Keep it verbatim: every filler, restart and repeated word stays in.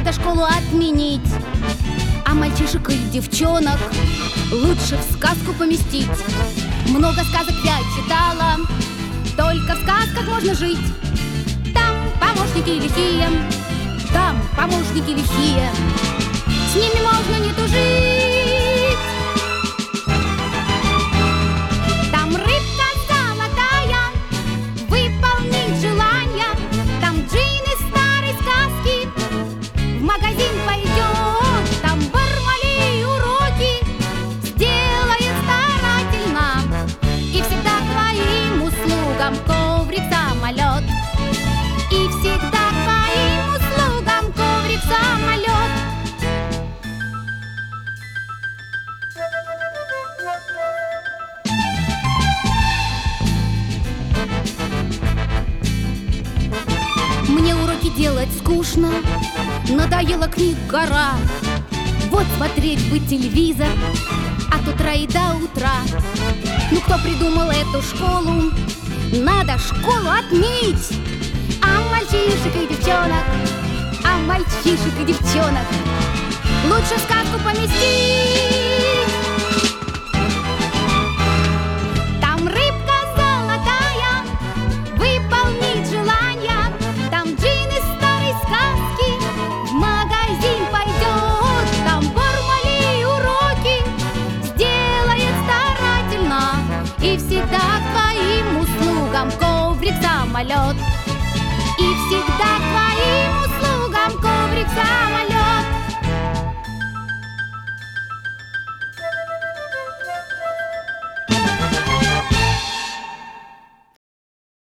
надо школу отменить, а мальчишек и девчонок лучше в сказку поместить. Много сказок я читала, только в сказках можно жить. Там помощники лихие, там помощники лихие, с ними можно не тужить. Там рыбка золотая, выполнить желание. Там Джин из старой сказки в магазин пойдет. Там Бармалей уроки сделает старательно, и всегда к твоим услугам коврик-самолет. И всегда к твоим услугам коврик-самолет. Мне уроки делать скучно, надоела книг гора. Вот смотреть бы телевизор от утра и до утра. Ну кто придумал эту школу? Надо школу отменить. А мальчишек и девчонок, а мальчишек и девчонок лучше в сказку поместить. Там рыбка золотая, выполнить желание. Там Джин из старой сказки в магазин пойдет. Там Бармалей уроки сделает старательно, и всегда к твоим услугам коврик-самолет. И всегда к твоим